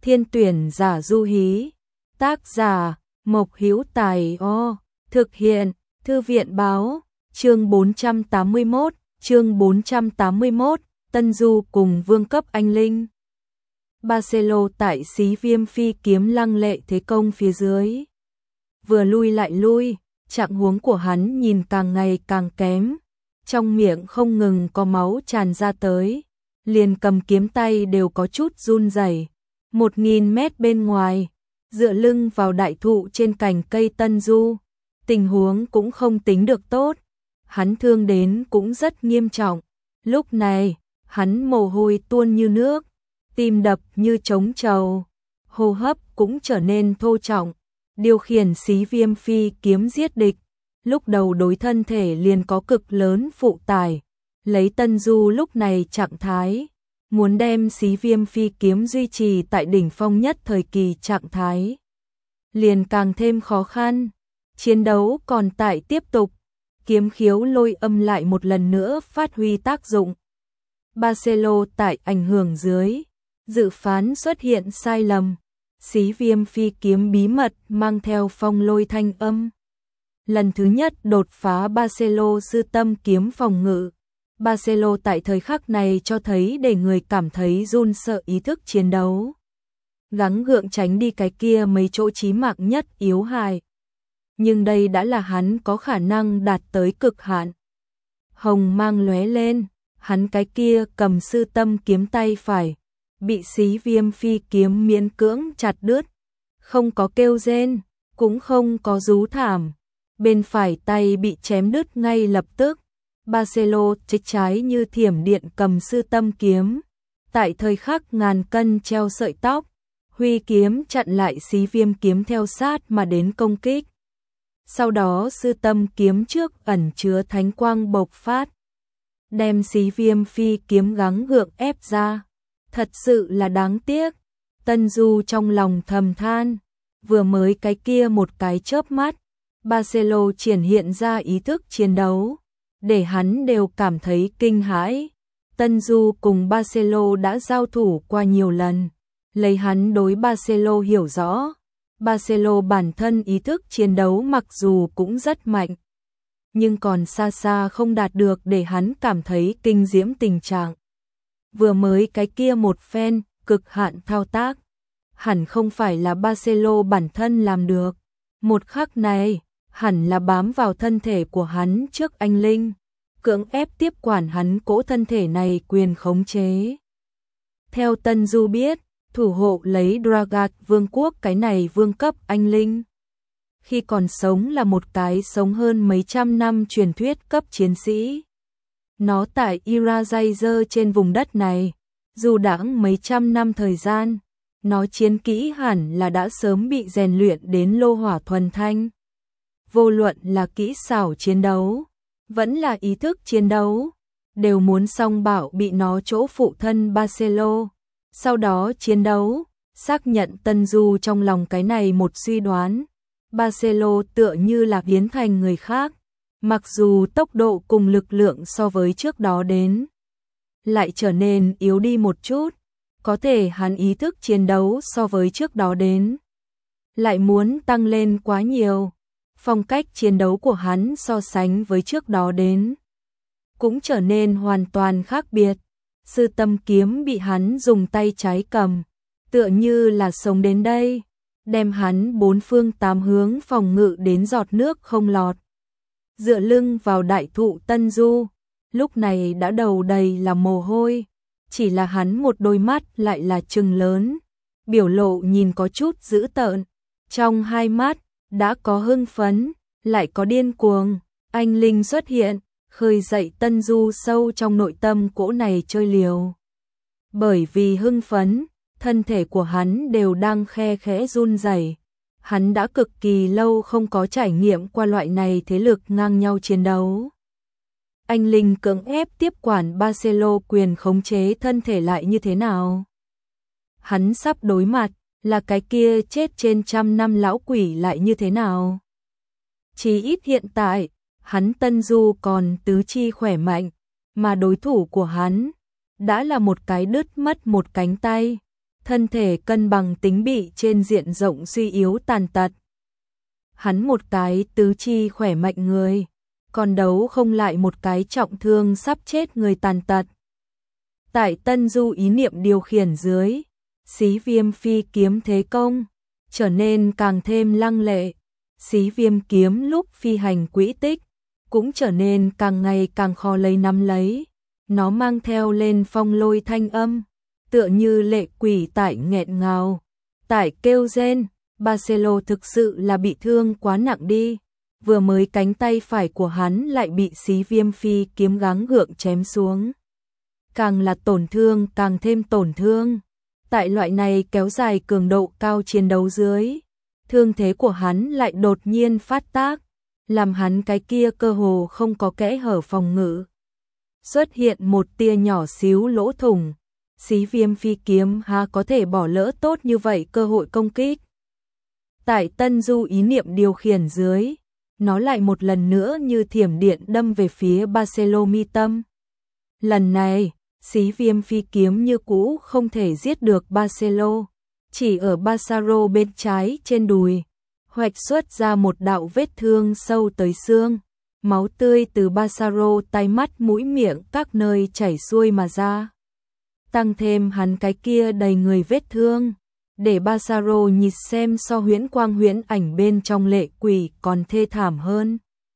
Thiên tuyển giả Du Hí. Tác giả Mộc Hữu Tài. Thực hiện Thư viện Báo. Chương 481, Tân Du cùng vương cấp anh linh. Barcelo tại Xí Viêm Phi kiếm lăng lệ thế công phía dưới. Vừa lui lại lui, trạng huống của hắn nhìn càng ngày càng kém. Trong miệng không ngừng có máu tràn ra tới. Liền cầm kiếm tay đều có chút run rẩy. 1000 mét bên ngoài, dựa lưng vào đại thụ trên cành cây Tân Du. Tình huống cũng không tính được tốt. Hắn thương đến cũng rất nghiêm trọng. Lúc này, hắn mồ hôi tuôn như nước, tim đập như trống trầu, hô hấp cũng trở nên thô trọng. Điều khiển Xí Viêm Phi kiếm giết địch, lúc đầu đối thân thể liền có cực lớn phụ tải. Lấy Tân Du lúc này trạng thái, muốn đem Xí Viêm Phi kiếm duy trì tại đỉnh phong nhất thời kỳ trạng thái, liền càng thêm khó khăn. Chiến đấu còn tại tiếp tục, kiếm khiếu lôi âm lại một lần nữa phát huy tác dụng. Barcelo tại ảnh hưởng dưới, dự phán xuất hiện sai lầm. Xí Viêm Phi kiếm bí mật mang theo phong lôi thanh âm. Lần thứ nhất đột phá Barcelo sư tâm kiếm phòng ngự. Barcelo tại thời khắc này cho thấy để người cảm thấy run sợ ý thức chiến đấu. Gắng gượng tránh đi cái kia mấy chỗ chí mạng nhất yếu hại. Nhưng đây đã là hắn có khả năng đạt tới cực hạn. Hồng mang lóe lên, hắn cái kia cầm sư tâm kiếm tay phải, bị Xí Viêm Phi kiếm miễn cưỡng chặt đứt. Không có kêu rên, cũng không có rú thảm. Bên phải tay bị chém đứt ngay lập tức. Barcelo chích trái như thiểm điện cầm sư tâm kiếm. Tại thời khắc ngàn cân treo sợi tóc, huy kiếm chặn lại Xí Viêm kiếm theo sát mà đến công kích. Sau đó sư tâm kiếm trước ẩn chứa thánh quang bộc phát, đem Xí Viêm Phi kiếm gắng gượng ép ra. Thật sự là đáng tiếc. Tân Du trong lòng thầm than. Vừa mới cái kia một cái chớp mắt, Barcelo triển hiện ra ý thức chiến đấu, để hắn đều cảm thấy kinh hãi. Tân Du cùng Barcelo đã giao thủ qua nhiều lần, lấy hắn đối Barcelo hiểu rõ. Barcelo bản thân ý thức chiến đấu mặc dù cũng rất mạnh, nhưng còn xa xa không đạt được để hắn cảm thấy kinh diễm tình trạng. Vừa mới cái kia một phen cực hạn thao tác, hẳn không phải là Barcelo bản thân làm được. Một khắc này, hẳn là bám vào thân thể của hắn trước anh linh, cưỡng ép tiếp quản hắn cỗ thân thể này quyền khống chế. Theo Tân Du biết, thủ hộ lấy Dragat vương quốc cái này vương cấp anh linh, khi còn sống là một cái sống hơn mấy trăm năm truyền thuyết cấp chiến sĩ. Nó tại Irazaizer trên vùng đất này, dù đãng mấy trăm năm thời gian, nó chiến kỹ hẳn là đã sớm bị rèn luyện đến lô hỏa thuần thanh. Vô luận là kỹ xảo chiến đấu, vẫn là ý thức chiến đấu, đều muốn song bảo bị nó chỗ phụ thân Barcelo. Sau đó chiến đấu, xác nhận Tân Du trong lòng cái này một suy đoán. Barcelo tựa như là biến thành người khác. Mặc dù tốc độ cùng lực lượng so với trước đó đến lại trở nên yếu đi một chút, có thể hắn ý thức chiến đấu so với trước đó đến lại muốn tăng lên quá nhiều. Phong cách chiến đấu của hắn so sánh với trước đó đến cũng trở nên hoàn toàn khác biệt. Sư tâm kiếm bị hắn dùng tay trái cầm, tựa như là sống đến đây, đem hắn bốn phương tám hướng phòng ngự đến giọt nước không lọt. Dựa lưng vào đại thụ Tân Du, lúc này đã đầu đầy là mồ hôi, chỉ là hắn một đôi mắt lại là trừng lớn, biểu lộ nhìn có chút dữ tợn, trong hai mắt đã có hưng phấn, lại có điên cuồng. Anh linh xuất hiện, khơi dậy Tân Du sâu trong nội tâm cỗ này chơi liều. Bởi vì hưng phấn, thân thể của hắn đều đang khe khẽ run rẩy. Hắn đã cực kỳ lâu không có trải nghiệm qua loại này thế lực ngang nhau chiến đấu. Anh linh cưỡng ép tiếp quản Barcelo quyền khống chế thân thể lại như thế nào? Hắn sắp đối mặt là cái kia chết trên trăm năm lão quỷ lại như thế nào? Chỉ ít hiện tại, hắn Tân Du còn tứ chi khỏe mạnh, mà đối thủ của hắn đã là một cái đứt mất một cánh tay, thân thể cân bằng tính bị trên diện rộng suy yếu tàn tật. Hắn một cái tứ chi khỏe mạnh người, còn đấu không lại một cái trọng thương sắp chết người tàn tật. Tại Tân Du ý niệm điều khiển dưới, Xí Viêm phi kiếm thế công trở nên càng thêm lăng lệ. Xí Viêm kiếm lúc phi hành quỹ tích cũng trở nên càng ngày càng khó lấy nắm lấy. Nó mang theo lên phong lôi thanh âm, tựa như lệ quỷ tại nghẹn ngào, tại kêu rên. Barcelo thực sự là bị thương quá nặng đi. Vừa mới cánh tay phải của hắn lại bị Xí Viêm phi kiếm gắng gượng chém xuống. Càng là tổn thương càng thêm tổn thương. Tại loại này kéo dài cường độ cao chiến đấu dưới, thương thế của hắn lại đột nhiên phát tác, làm hắn cái kia cơ hồ không có kẽ hở phòng ngự. Xuất hiện một tia nhỏ xíu lỗ thủng, Xí Viêm phi kiếm há có thể bỏ lỡ tốt như vậy cơ hội công kích. Tại Tân Du ý niệm điều khiển dưới, nó lại một lần nữa như thiểm điện đâm về phía Barcelo mi tâm. Lần này, Xí Viêm phi kiếm như cũ không thể giết được Barcelo, chỉ ở Barcelo bên trái trên đùi, hoạch xuất ra một đạo vết thương sâu tới xương, máu tươi từ Barcelo tay mắt mũi miệng các nơi chảy xuôi mà ra. Tăng thêm hắn cái kia đầy người vết thương, để Barcelo nhìn xem so huyễn quang huyễn ảnh bên trong lệ quỷ còn thê thảm hơn.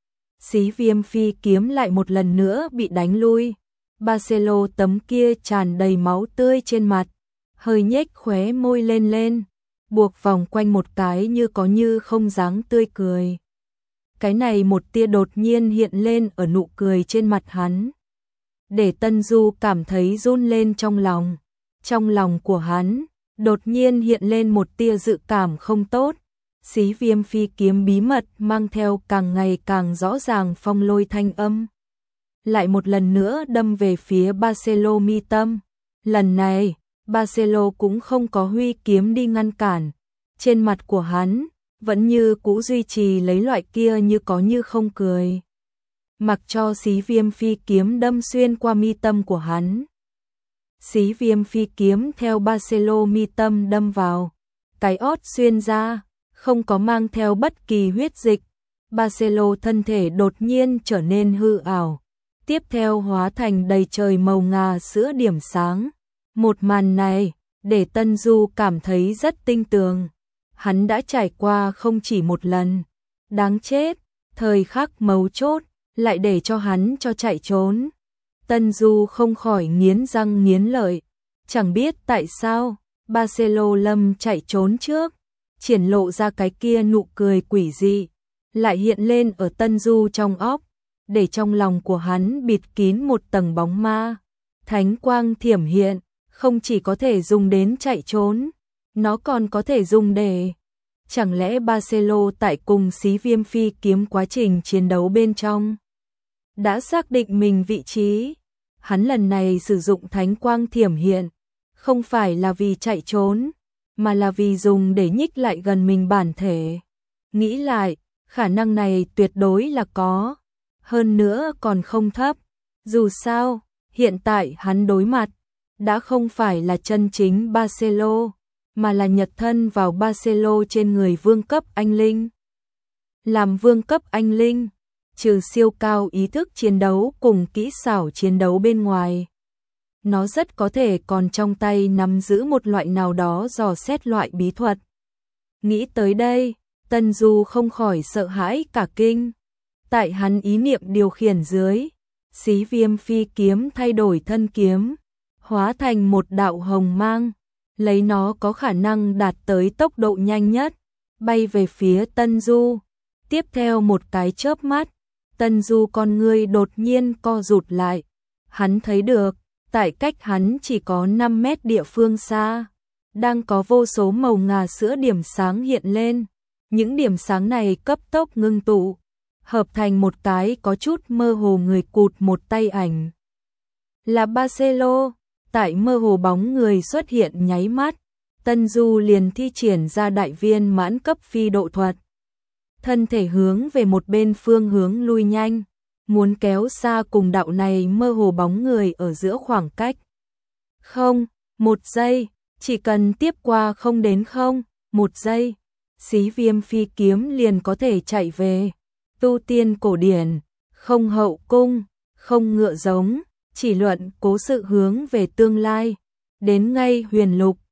Xí Viêm phi kiếm lại một lần nữa bị đánh lui. Barcelo tấm kia tràn đầy máu tươi trên mặt, hơi nhếch khóe môi lên, buộc vòng quanh một cái như có như không dáng tươi cười. Cái này một tia đột nhiên hiện lên ở nụ cười trên mặt hắn, để Tân Du cảm thấy run lên trong lòng. Trong lòng của hắn đột nhiên hiện lên một tia dự cảm không tốt. Xí Viêm phi kiếm bí mật mang theo càng ngày càng rõ ràng phong lôi thanh âm, lại một lần nữa đâm về phía Barcelo mi tâm. Lần này, Barcelo cũng không có huy kiếm đi ngăn cản. Trên mặt của hắn vẫn như cũ duy trì lấy loại kia như có như không cười, mặc cho Xí Viêm phi kiếm đâm xuyên qua mi tâm của hắn. Xí Viêm phi kiếm theo Barcelo mi tâm đâm vào, cái ót xuyên ra, không có mang theo bất kỳ huyết dịch. Barcelo thân thể đột nhiên trở nên hư ảo, tiếp theo hóa thành đầy trời màu ngà sữa điểm sáng. Một màn này để Tân Du cảm thấy rất tinh tường. Hắn đã trải qua không chỉ một lần. Đáng chết, thời khắc mấu chốt lại để cho hắn cho chạy trốn. Tân Du không khỏi nghiến răng nghiến lợi. Chẳng biết tại sao Barcelo lâm chạy trốn trước, triển lộ ra cái kia nụ cười quỷ dị, lại hiện lên ở Tân Du trong óc, để trong lòng của hắn bịt kín một tầng bóng ma. Thánh quang thiểm hiện, không chỉ có thể dùng đến chạy trốn, nó còn có thể dùng để... Chẳng lẽ Barcelo tại cùng Xí Viêm phi kiếm quá trình chiến đấu bên trong đã xác định mình vị trí? Hắn lần này sử dụng thánh quang thiểm hiện, không phải là vì chạy trốn, mà là vì dùng để nhích lại gần mình bản thể. Nghĩ lại, khả năng này tuyệt đối là có, hơn nữa còn không thấp. Dù sao, hiện tại hắn đối mặt đã không phải là chân chính Barcelo, mà là nhật thân vào Barcelo trên người vương cấp anh linh. Làm vương cấp anh linh, trừ siêu cao ý thức chiến đấu cùng kỹ xảo chiến đấu bên ngoài, nó rất có thể còn trong tay nắm giữ một loại nào đó dò xét loại bí thuật. Nghĩ tới đây, Tân Du không khỏi sợ hãi cả kinh. Tại hắn ý niệm điều khiển dưới, Xí Viêm phi kiếm thay đổi thân kiếm, hóa thành một đạo hồng mang, lấy nó có khả năng đạt tới tốc độ nhanh nhất, bay về phía Tân Du. Tiếp theo một cái chớp mắt, Tân Du con ngươi đột nhiên co rụt lại. Hắn thấy được, tại cách hắn chỉ có 5 mét địa phương xa, đang có vô số màu ngà sữa điểm sáng hiện lên. Những điểm sáng này cấp tốc ngưng tụ, hợp thành một cái có chút mơ hồ người cụt một tay ảnh. Là Barcelo. Tại mơ hồ bóng người xuất hiện nháy mắt, Tân Du liền thi triển ra đại viên mãn cấp phi độ thuật. Thân thể hướng về một bên phương hướng lui nhanh, muốn kéo xa cùng đạo này mơ hồ bóng người ở giữa khoảng cách. Không, 1 giây, Chỉ cần tiếp qua không đến không, 1 giây, Xí Viêm phi kiếm liền có thể chạy về. Tu tiên cổ điển, không hậu cung, không ngựa giống, chỉ luận cố sự hướng về tương lai. Đến ngay huyền lục,